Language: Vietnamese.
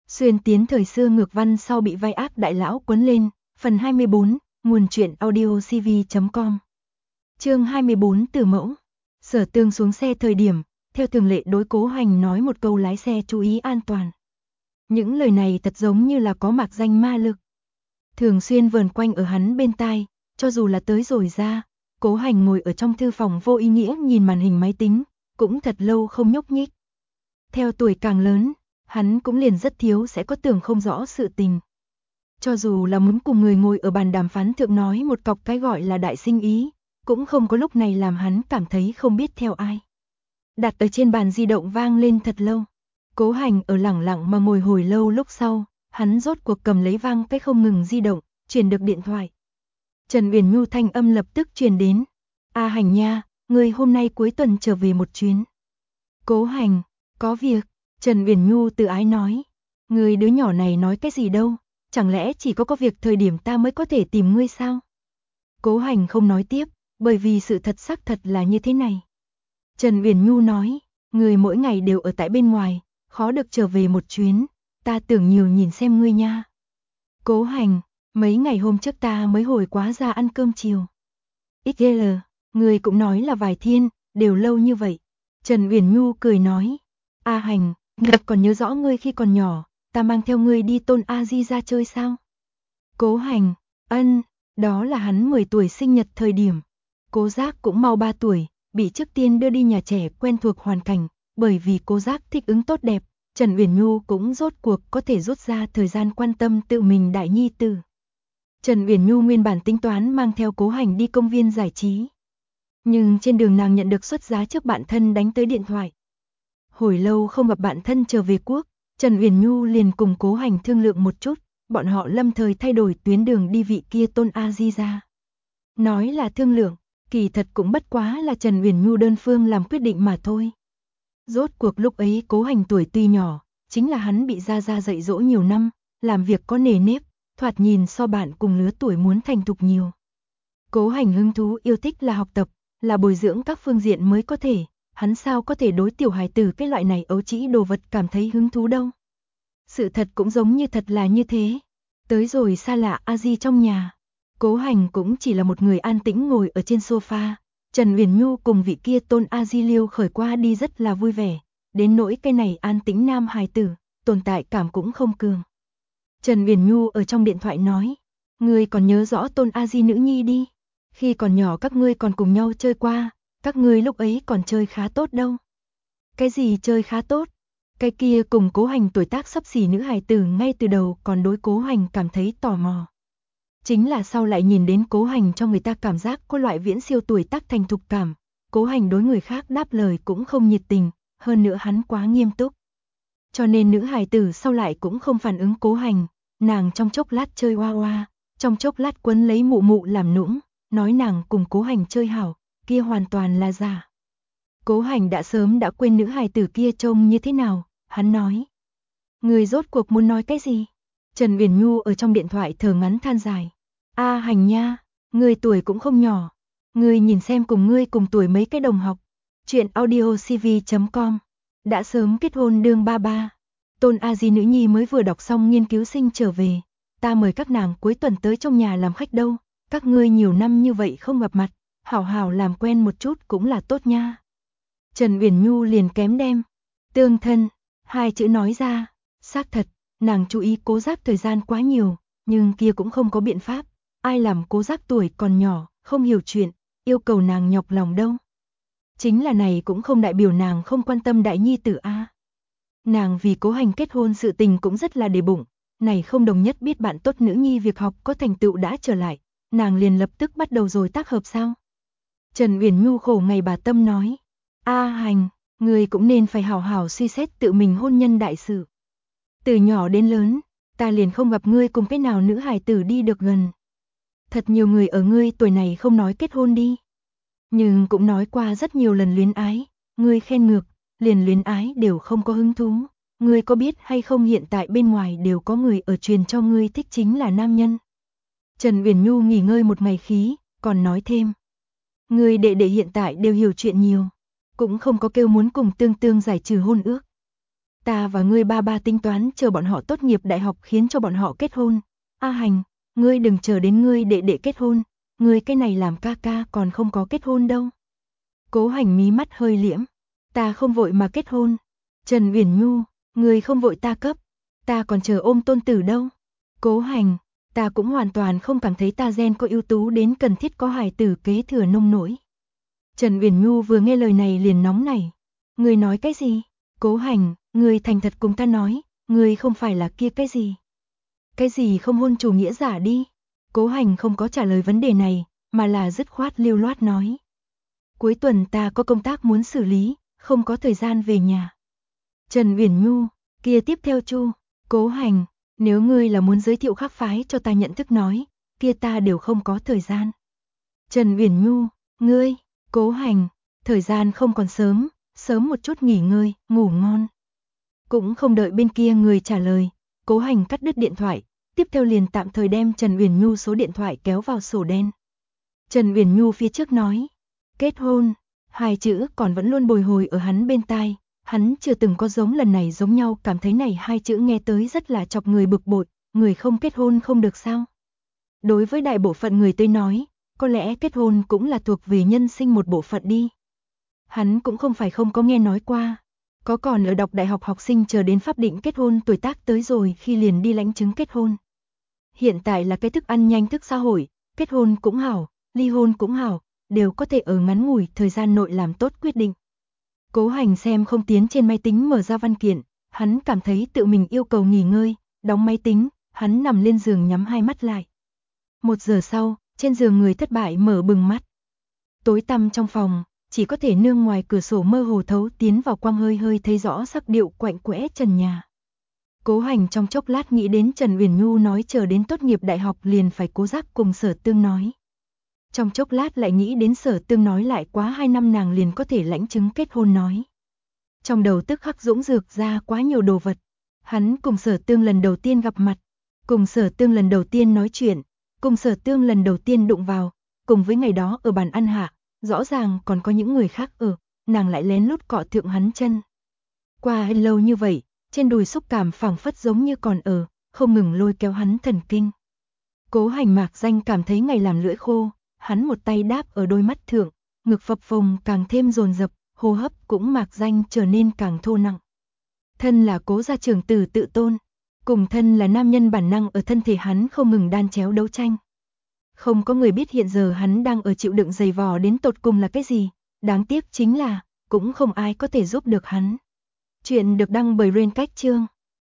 Xuyên tiến thời xưa ngược văn sau bị vai ác đại lão quấn lên, phần 24, nguồn truyện audio cv.com. Chương 24 Từ mẫu. Sở Tương xuống xe thời điểm, theo thường lệ đối Cố Hành nói một câu lái xe chú ý an toàn. Những lời này thật giống như là có mạc danh ma lực. Thường xuyên vờn quanh ở hắn bên tai, cho dù là tới rồi ra, Cố Hành ngồi ở trong thư phòng vô ý nghĩa nhìn màn hình máy tính, cũng thật lâu không nhúc nhích. Theo tuổi càng lớn, hắn cũng liền rất thiếu sẽ có tưởng không rõ sự tình. Cho dù là muốn cùng người ngồi ở bàn đàm phán thượng nói một cọc cái gọi là đại sinh ý, cũng không có lúc này làm hắn cảm thấy không biết theo ai. Đặt ở trên bàn di động vang lên thật lâu. Cố Hành ở lẳng lặng mà ngồi hồi lâu lúc sau, hắn rốt cuộc cầm lấy vang cái không ngừng di động, truyền được điện thoại. Trần Uyển Nhu thanh âm lập tức truyền đến. A Hành nha, ngươi hôm nay cuối tuần trở về một chuyến. Cố Hành, có việc. Trần Uyển Nhu tự ái nói. Ngươi đứa nhỏ này nói cái gì đâu, chẳng lẽ chỉ có việc thời điểm ta mới có thể tìm ngươi sao? Cố Hành không nói tiếp, bởi vì sự thật xác thật là như thế này. Trần Uyển Nhu nói, ngươi mỗi ngày đều ở tại bên ngoài, khó được trở về một chuyến, ta tưởng nhiều nhìn xem ngươi nha. Cố Hành, mấy ngày hôm trước ta mới hồi quá ra ăn cơm chiều. XL, ngươi cũng nói là vài thiên, đều lâu như vậy. Trần Uyển Nhu cười nói, A Hành, ngươi còn nhớ rõ ngươi khi còn nhỏ, ta mang theo ngươi đi Tôn A Di ra chơi sao? Cố Hành, ân, đó là hắn 10 tuổi sinh nhật thời điểm. Cố Giác cũng mau 3 tuổi, bị trước tiên đưa đi nhà trẻ quen thuộc hoàn cảnh, bởi vì Cố Giác thích ứng tốt đẹp, Trần Uyển Nhu cũng rốt cuộc có thể rút ra thời gian quan tâm tự mình đại nhi tử. Trần Uyển Nhu nguyên bản tính toán mang theo Cố Hành đi công viên giải trí. Nhưng trên đường nàng nhận được xuất giá trước bạn thân đánh tới điện thoại. Hồi lâu không gặp bạn thân trở về quốc, Trần Uyển Nhu liền cùng Cố Hành thương lượng một chút, bọn họ lâm thời thay đổi tuyến đường đi vị kia Tôn A Di ra. Nói là thương lượng, kỳ thật cũng bất quá là Trần Uyển Nhu đơn phương làm quyết định mà thôi. Rốt cuộc lúc ấy Cố Hành tuổi tuy nhỏ, chính là hắn bị gia gia dạy dỗ nhiều năm, làm việc có nề nếp, thoạt nhìn so bạn cùng lứa tuổi muốn thành thục nhiều. Cố Hành hứng thú yêu thích là học tập, là bồi dưỡng các phương diện mới có thể, hắn sao có thể đối tiểu hài tử cái loại này ấu trĩ đồ vật cảm thấy hứng thú đâu. Sự thật cũng giống như thật là như thế. Tới rồi xa lạ A Di trong nhà, Cố Hành cũng chỉ là một người an tĩnh ngồi ở trên sofa, Trần Uyển Nhu cùng vị kia Tôn A Di liêu khởi qua đi rất là vui vẻ, đến nỗi cái này an tĩnh nam hài tử, tồn tại cảm cũng không cường. Trần Uyển Nhu ở trong điện thoại nói, ngươi còn nhớ rõ Tôn A Di nữ nhi đi, khi còn nhỏ các ngươi còn cùng nhau chơi qua, các ngươi lúc ấy còn chơi khá tốt đâu. Cái gì chơi khá tốt? Cái kia cùng Cố Hành tuổi tác xấp xỉ nữ hài tử ngay từ đầu còn đối Cố Hành cảm thấy tò mò. Chính là sau lại nhìn đến Cố Hành cho người ta cảm giác có loại viễn siêu tuổi tác thành thục cảm, Cố Hành đối người khác đáp lời cũng không nhiệt tình, hơn nữa hắn quá nghiêm túc. Cho nên nữ hài tử sau lại cũng không phản ứng Cố Hành, nàng trong chốc lát chơi hoa hoa, trong chốc lát quấn lấy mụ mụ làm nũng, nói nàng cùng Cố Hành chơi hảo, kia hoàn toàn là giả. Cố Hành đã sớm đã quên nữ hài tử kia trông như thế nào, hắn nói. Người rốt cuộc muốn nói cái gì? Trần Uyển Nhu ở trong điện thoại thở ngắn than dài. A Hành nha, người tuổi cũng không nhỏ. Người nhìn xem cùng ngươi cùng tuổi mấy cái đồng học. Chuyện audio cv.com. Đã sớm kết hôn đương ba ba. Tôn A Di nữ nhi mới vừa đọc xong nghiên cứu sinh trở về. Ta mời các nàng cuối tuần tới trong nhà làm khách đâu. Các ngươi nhiều năm như vậy không gặp mặt, hảo hảo làm quen một chút cũng là tốt nha. Trần Uyển Nhu liền kém đem tương thân, hai chữ nói ra, xác thật, nàng chú ý Cố Giác thời gian quá nhiều, nhưng kia cũng không có biện pháp, ai làm Cố Giác tuổi còn nhỏ, không hiểu chuyện, yêu cầu nàng nhọc lòng đâu. Chính là này cũng không đại biểu nàng không quan tâm đại nhi tử a. Nàng vì Cố Hành kết hôn sự tình cũng rất là để bụng, này không đồng nhất biết bạn tốt nữ nhi việc học có thành tựu đã trở lại, nàng liền lập tức bắt đầu rồi tác hợp sao? Trần Uyển Nhu khổ ngày bà tâm nói, A Hành, người cũng nên phải hảo hảo suy xét tự mình hôn nhân đại sự. Từ nhỏ đến lớn, ta liền không gặp ngươi cùng cái nào nữ hài tử đi được gần. Thật nhiều người ở ngươi tuổi này không nói kết hôn đi. Nhưng cũng nói qua rất nhiều lần luyến ái, ngươi khen ngược, liền luyến ái đều không có hứng thú. Ngươi có biết hay không hiện tại bên ngoài đều có người ở truyền cho ngươi thích chính là nam nhân. Trần Uyển Nhu nghỉ ngơi một ngày khí, còn nói thêm. Ngươi đệ đệ hiện tại đều hiểu chuyện nhiều, cũng không có kêu muốn cùng Tương Tương giải trừ hôn ước. Ta và ngươi ba ba tính toán chờ bọn họ tốt nghiệp đại học khiến cho bọn họ kết hôn. A Hành, ngươi đừng chờ đến ngươi đệ đệ kết hôn, ngươi cái này làm ca ca còn không có kết hôn đâu. Cố Hành mí mắt hơi liễm, ta không vội mà kết hôn. Trần Uyển Nhu, ngươi không vội ta cấp, ta còn chờ ôm tôn tử đâu. Cố Hành, ta cũng hoàn toàn không cảm thấy ta gen có ưu tú đến cần thiết có hài tử kế thừa nông nỗi. Trần Uyển Nhu vừa nghe lời này liền nóng nảy. Ngươi nói cái gì? Cố Hành, ngươi thành thật cùng ta nói, ngươi không phải là kia cái gì? Cái gì không hôn chủ nghĩa giả đi? Cố Hành không có trả lời vấn đề này, mà là dứt khoát lưu loát nói. Cuối tuần ta có công tác muốn xử lý, không có thời gian về nhà. Trần Uyển Nhu, kia tiếp theo Chu, Cố Hành, nếu ngươi là muốn giới thiệu khác phái cho ta nhận thức nói, kia ta đều không có thời gian. Trần Uyển Nhu, ngươi, Cố Hành, thời gian không còn sớm, sớm một chút nghỉ ngơi, ngủ ngon. Cũng không đợi bên kia người trả lời, Cố Hành cắt đứt điện thoại, tiếp theo liền tạm thời đem Trần Uyển Nhu số điện thoại kéo vào sổ đen. Trần Uyển Nhu phía trước nói, kết hôn, hai chữ còn vẫn luôn bồi hồi ở hắn bên tai, hắn chưa từng có giống lần này giống nhau cảm thấy này hai chữ nghe tới rất là chọc người bực bội, người không kết hôn không được sao? Đối với đại bộ phận người tới nói, có lẽ kết hôn cũng là thuộc về nhân sinh một bộ phận đi. Hắn cũng không phải không có nghe nói qua, có còn ở đọc đại học học sinh chờ đến pháp định kết hôn tuổi tác tới rồi khi liền đi lãnh chứng kết hôn. Hiện tại là cái thức ăn nhanh thức xã hội, kết hôn cũng hảo, ly hôn cũng hảo, đều có thể ở ngắn ngủi thời gian nội làm tốt quyết định. Cố Hành xem không tiến trên máy tính mở ra văn kiện, hắn cảm thấy tự mình yêu cầu nghỉ ngơi, đóng máy tính, hắn nằm lên giường nhắm hai mắt lại. 1 giờ sau, trên giường người thất bại mở bừng mắt. Tối tăm trong phòng, chỉ có thể nương ngoài cửa sổ mơ hồ thấu tiến vào quang hơi hơi thấy rõ sắc điệu quạnh quẽ trần nhà. Cố Hành trong chốc lát nghĩ đến Trần Uyển Nhu nói chờ đến tốt nghiệp đại học liền phải cố giác cùng Sở Tương nói. Trong chốc lát lại nghĩ đến Sở Tương nói lại quá 2 năm nàng liền có thể lãnh chứng kết hôn nói. Trong đầu tức khắc dũng dược ra quá nhiều đồ vật. Hắn cùng Sở Tương lần đầu tiên gặp mặt, cùng Sở Tương lần đầu tiên nói chuyện, cùng Sở Tương lần đầu tiên đụng vào, cùng với ngày đó ở bàn ăn hạ, rõ ràng còn có những người khác ở, nàng lại lén lút cọ thượng hắn chân. Qua lâu như vậy, trên đùi xúc cảm phảng phất giống như còn ở, không ngừng lôi kéo hắn thần kinh. Cố Hành mạc danh cảm thấy ngày làm lưỡi khô, hắn một tay đáp ở đôi mắt thượng, ngực phập phồng càng thêm dồn dập, hô hấp cũng mạc danh trở nên càng thô nặng. Thân là Cố gia trưởng tử tự tôn, cùng thân là nam nhân bản năng ở thân thể hắn không ngừng đan chéo đấu tranh. Không có người biết hiện giờ hắn đang ở chịu đựng dày vò đến tột cùng là cái gì, đáng tiếc chính là, cũng không ai có thể giúp được hắn. Chuyện được đăng bởi Rain Cách Chương.